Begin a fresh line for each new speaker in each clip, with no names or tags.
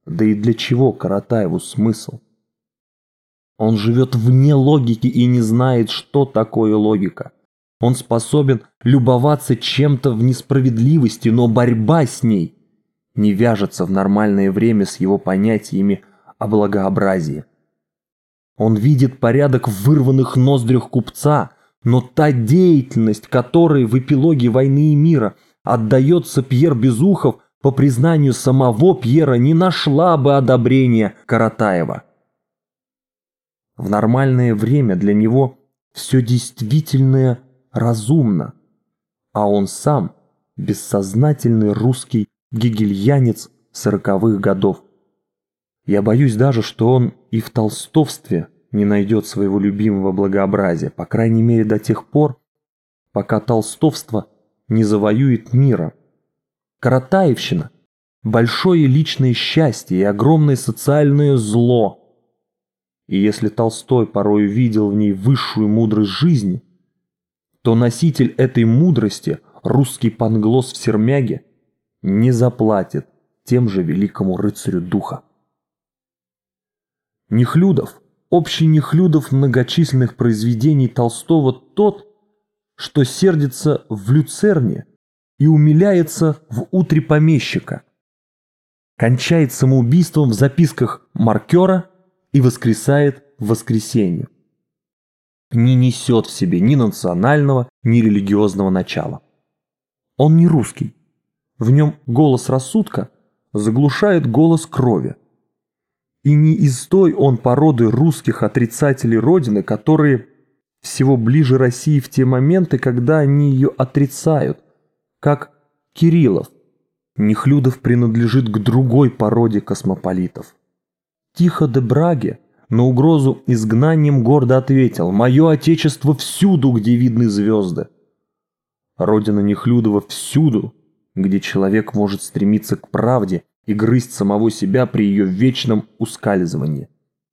Да и для чего Каратаеву смысл? Он живет вне логики и не знает, что такое логика. Он способен любоваться чем-то в несправедливости, но борьба с ней не вяжется в нормальное время с его понятиями о благообразии. Он видит порядок в вырванных ноздрях купца, но та деятельность, которой в эпилоге «Войны и мира» отдается Пьер Безухов, по признанию самого Пьера, не нашла бы одобрения Каратаева. В нормальное время для него все действительное разумно, а он сам бессознательный русский гегельянец 40-х годов. Я боюсь даже, что он и в толстовстве не найдет своего любимого благообразия, по крайней мере до тех пор, пока толстовство не завоюет мира. Каратаевщина – большое личное счастье и огромное социальное зло. И если Толстой порой видел в ней высшую мудрость жизни, то носитель этой мудрости, русский панглос в сермяге, не заплатит тем же великому рыцарю духа. Нехлюдов, общий Нехлюдов многочисленных произведений Толстого тот, что сердится в люцерне и умиляется в утре помещика, кончает самоубийством в записках маркера и воскресает в воскресенье. Не несет в себе ни национального, ни религиозного начала. Он не русский. В нем голос рассудка заглушает голос крови. И не из той он породы русских отрицателей Родины, которые всего ближе России в те моменты, когда они ее отрицают, как Кириллов. Нехлюдов принадлежит к другой породе космополитов. Тихо де Браге на угрозу изгнанием гордо ответил: «Мое отечество всюду, где видны звезды». Родина Нехлюдова всюду, где человек может стремиться к правде и грызть самого себя при ее вечном ускальзывании.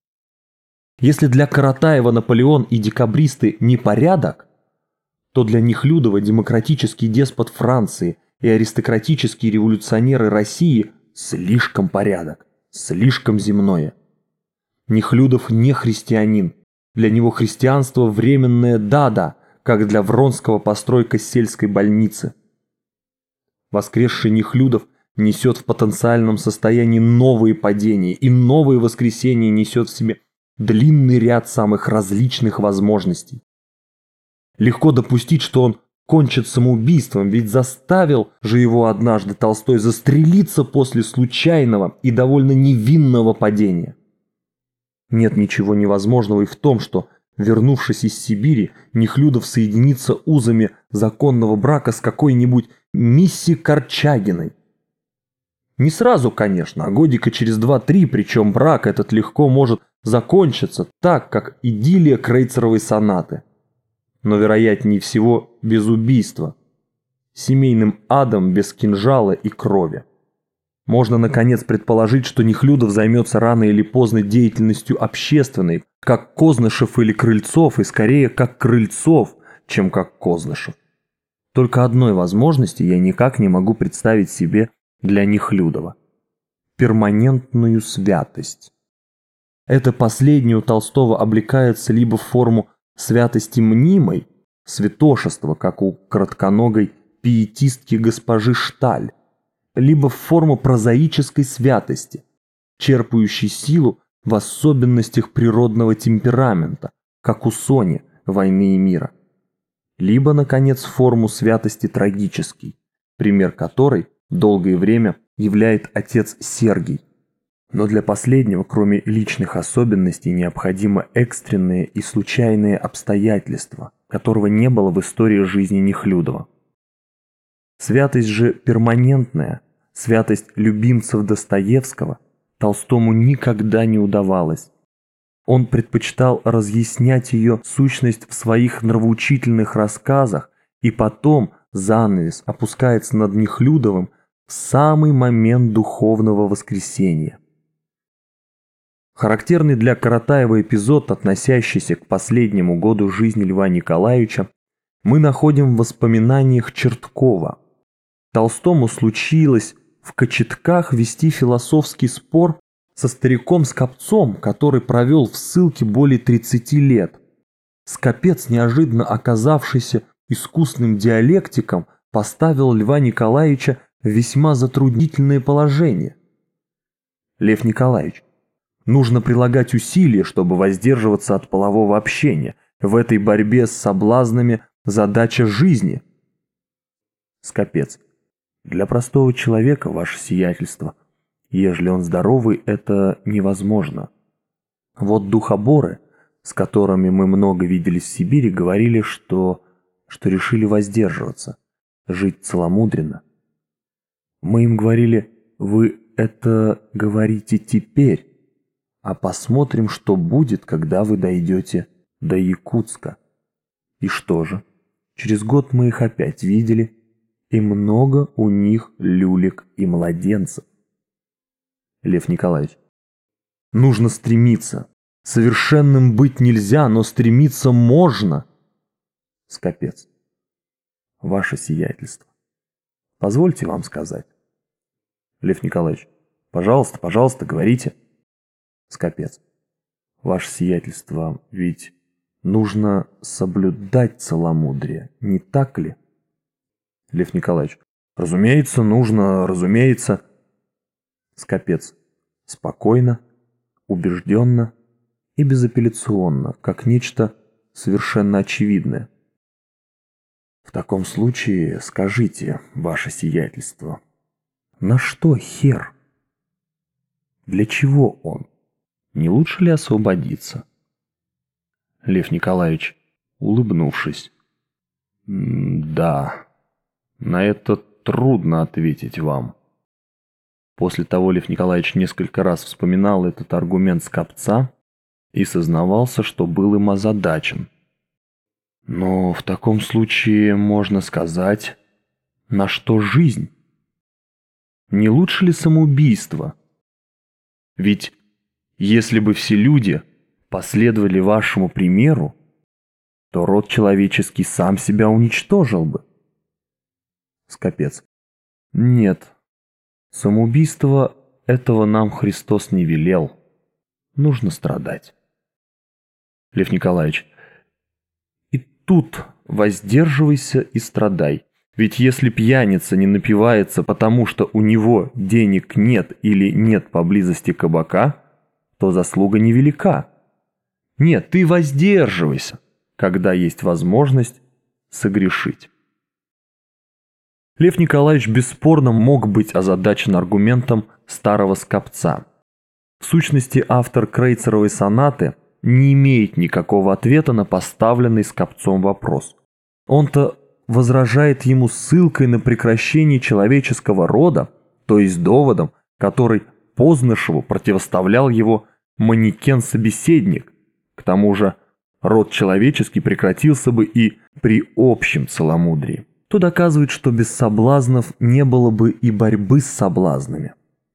Если для Каратаева Наполеон и декабристы не порядок, то для Нехлюдова демократический деспот Франции и аристократические революционеры России слишком порядок, слишком земное. Нехлюдов не христианин, для него христианство временное да-да, как для Вронского постройка сельской больницы. Воскресший Нехлюдов несет в потенциальном состоянии новые падения, и новое воскресение несет в себе длинный ряд самых различных возможностей. Легко допустить, что он кончит самоубийством, ведь заставил же его однажды Толстой застрелиться после случайного и довольно невинного падения. Нет ничего невозможного и в том, что, вернувшись из Сибири, Нехлюдов соединится узами законного брака с какой-нибудь Мисси Корчагиной. Не сразу, конечно, а годика через 2-3, причем брак этот легко может закончиться так, как идиллия Крейцеровой сонаты. Но вероятнее всего без убийства, семейным адом без кинжала и крови. Можно, наконец, предположить, что Нехлюдов займется рано или поздно деятельностью общественной, как Кознышев или Крыльцов, и скорее как Крыльцов, чем как Кознышев. Только одной возможности я никак не могу представить себе для Нехлюдова – перманентную святость. Это последнее у Толстого облекается либо в форму святости мнимой, святошества, как у кратконогой пиетистки госпожи Шталь, либо в форму прозаической святости, черпающей силу в особенностях природного темперамента, как у Сони «Войны и мира», либо, наконец, форму святости трагической, пример которой долгое время являет отец Сергий. Но для последнего, кроме личных особенностей, необходимо экстренные и случайные обстоятельства, которого не было в истории жизни Нехлюдова. Святость же перманентная, святость любимцев Достоевского, Толстому никогда не удавалась. Он предпочитал разъяснять ее сущность в своих нравоучительных рассказах, и потом занавес опускается над Нехлюдовым в самый момент духовного воскресения. Характерный для Каратаева эпизод, относящийся к последнему году жизни Льва Николаевича, мы находим в воспоминаниях Черткова. Толстому случилось в кочетках вести философский спор со стариком-скопцом, который провел в ссылке более 30 лет. Скопец, неожиданно оказавшийся искусным диалектиком, поставил Льва Николаевича в весьма затруднительное положение. Лев Николаевич, нужно прилагать усилия, чтобы воздерживаться от полового общения. В этой борьбе с соблазнами задача жизни. Скопец. Для простого человека, ваше сиятельство, ежели он здоровый, это невозможно. Вот духоборы, с которыми мы много виделись в Сибири, говорили, что решили воздерживаться, жить целомудренно. Мы им говорили: вы это говорите теперь, а посмотрим, что будет, когда вы дойдете до Якутска. И что же? Через год мы их опять видели, и много у них люлек и младенцев. Лев Николаевич. Нужно стремиться. Совершенным быть нельзя, но стремиться можно. Скопец. Ваше сиятельство, позвольте вам сказать. Лев Николаевич. Пожалуйста, пожалуйста, говорите. Скопец. Ваше сиятельство, ведь нужно соблюдать целомудрие, не так ли? Лев Николаевич. Разумеется, нужно, разумеется. Скопец. Спокойно, убежденно и безапелляционно, как нечто совершенно очевидное. В таком случае скажите, ваше сиятельство, на что хер? Для чего он? Не лучше ли освободиться? Лев Николаевич, улыбнувшись. Да, на это трудно ответить вам. После того Лев Николаевич несколько раз вспоминал этот аргумент скопца и сознавался, что был им озадачен. Но в таком случае можно сказать, на что жизнь? Не лучше ли самоубийство? Ведь если бы все люди последовали вашему примеру, то род человеческий сам себя уничтожил бы. Скопец. Нет, самоубийство этого нам Христос не велел. Нужно страдать. Лев Николаевич. И тут воздерживайся и страдай. Ведь если пьяница не напивается, потому что у него денег нет или нет поблизости кабака, то заслуга невелика. Нет, ты воздерживайся, когда есть возможность согрешить. Лев Николаевич бесспорно мог быть озадачен аргументом старого скопца. В сущности, автор Крейцеровой сонаты не имеет никакого ответа на поставленный скопцом вопрос. Он-то возражает ему ссылкой на прекращение человеческого рода, то есть доводом, который Познышеву противоставлял его манекен-собеседник. К тому же род человеческий прекратился бы и при общем целомудрии. То доказывает, что без соблазнов не было бы и борьбы с соблазнами.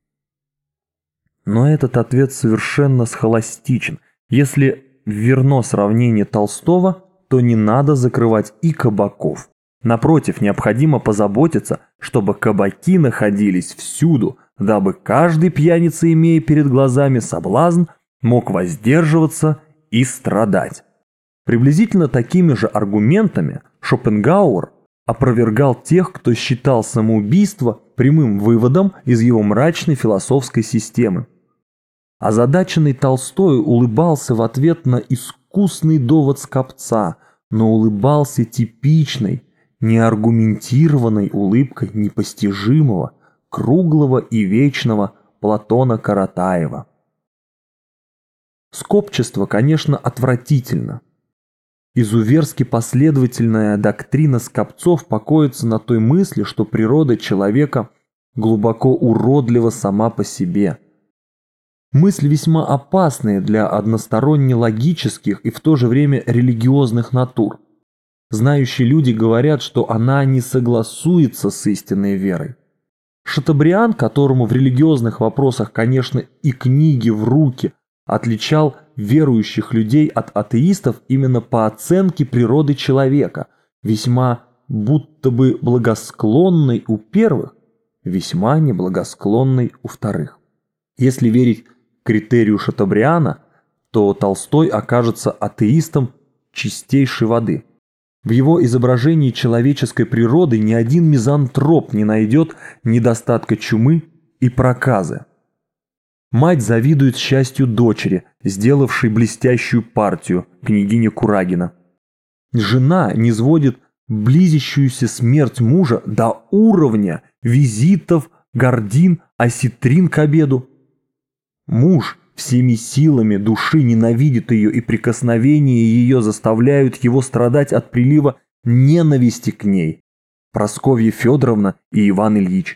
Но этот ответ совершенно схоластичен. Если верно сравнение Толстого, то не надо закрывать и кабаков. Напротив, необходимо позаботиться, чтобы кабаки находились всюду, дабы каждый пьяница, имея перед глазами соблазн, мог воздерживаться и страдать. Приблизительно такими же аргументами Шопенгауэр опровергал тех, кто считал самоубийство прямым выводом из его мрачной философской системы. Озадаченный Толстой улыбался в ответ на искусный довод скопца, но улыбался типичной, неаргументированной улыбкой непостижимого, круглого и вечного Платона Каратаева. Скопчество, конечно, отвратительно. Изуверски последовательная доктрина скопцов покоится на той мысли, что природа человека глубоко уродлива сама по себе. Мысль весьма опасная для односторонне логических и в то же время религиозных натур. Знающие люди говорят, что она не согласуется с истинной верой. Шатобриан, которому в религиозных вопросах, конечно, и книги в руки, отличал верующих людей от атеистов именно по оценке природы человека, весьма будто бы благосклонной у первых весьма неблагосклонной у вторых. Если верить критерию Шатобриана, то Толстой окажется атеистом чистейшей воды. В его изображении человеческой природы ни один мизантроп не найдет недостатка чумы и проказы. Мать завидует счастью дочери, сделавшей блестящую партию, княгиня Курагина. Жена низводит близящуюся смерть мужа до уровня визитов гордин, осетрин к обеду. Муж всеми силами души ненавидит ее, и прикосновения ее заставляют его страдать от прилива ненависти к ней. Прасковья Федоровна и Иван Ильич.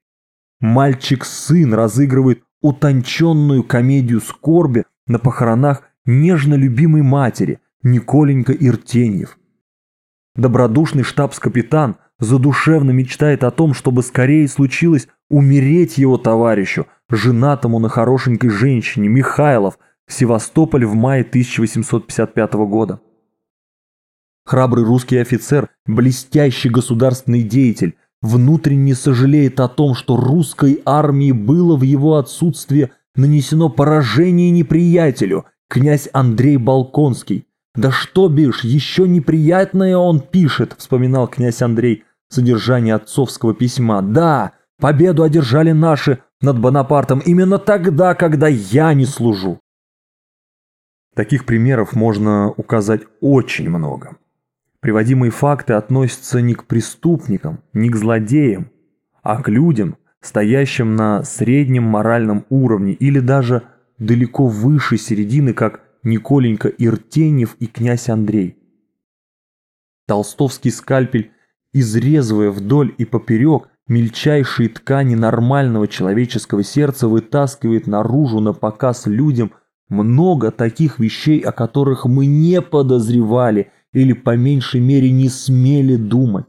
Мальчик-сын разыгрывает утонченную комедию скорби на похоронах нежно любимой матери Николенька Иртеньев. Добродушный штабс-капитан задушевно мечтает о том, чтобы скорее случилось умереть его товарищу, женатому на хорошенькой женщине, Михайлов, в Севастополе в мае 1855 года. Храбрый русский офицер, блестящий государственный деятель, внутренне сожалеет о том, что русской армии было в его отсутствие нанесено поражение неприятелю, князь Андрей Болконский. «Да что бишь, еще неприятное он пишет», — вспоминал князь Андрей содержание отцовского письма. «Да, победу одержали наши над Бонапартом именно тогда, когда я не служу». Таких примеров можно указать очень много. Приводимые факты относятся не к преступникам, не к злодеям, а к людям, стоящим на среднем моральном уровне или даже далеко выше середины, как Николенька Иртеньев и князь Андрей. Толстовский скальпель, изрезывая вдоль и поперек мельчайшие ткани нормального человеческого сердца, вытаскивает наружу на показ людям много таких вещей, о которых мы не подозревали или по меньшей мере не смели думать.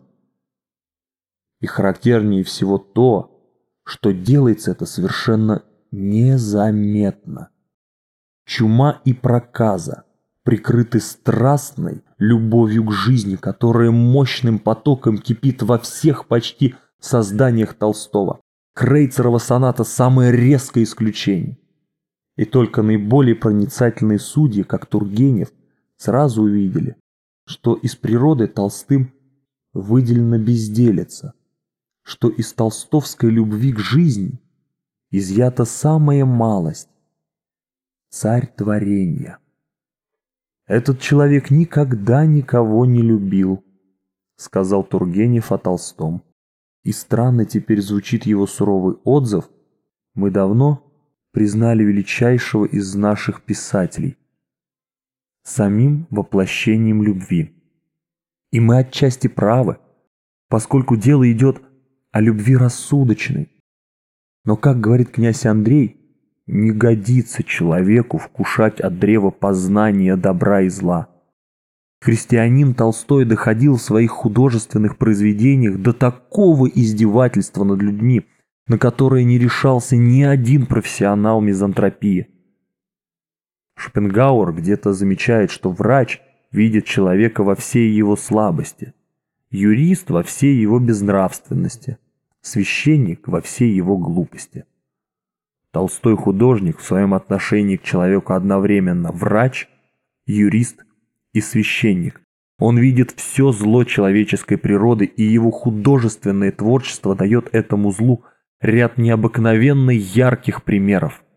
И характернее всего то, что делается это совершенно незаметно. Чума и проказа прикрыты страстной любовью к жизни, которая мощным потоком кипит во всех почти созданиях Толстого. Крейцерова соната – самое резкое исключение. И только наиболее проницательные судьи, как Тургенев, сразу увидели, что из природы Толстым выделена безделица, что из толстовской любви к жизни изъята самая малость – царь творения. «Этот человек никогда никого не любил», – сказал Тургенев о Толстом. И странно теперь звучит его суровый отзыв: «Мы давно признали величайшего из наших писателей самим воплощением любви. И мы отчасти правы, поскольку дело идет о любви рассудочной. Но, как говорит князь Андрей, не годится человеку вкушать от древа познания добра и зла». Христианин Толстой доходил в своих художественных произведениях до такого издевательства над людьми, на которое не решался ни один профессионал мизантропии. Шопенгауэр где-то замечает, что врач видит человека во всей его слабости, юрист во всей его безнравственности, священник во всей его глупости. Толстой художник в своем отношении к человеку одновременно врач, юрист и священник. Он видит все зло человеческой природы, и его художественное творчество дает этому злу ряд необыкновенно ярких примеров.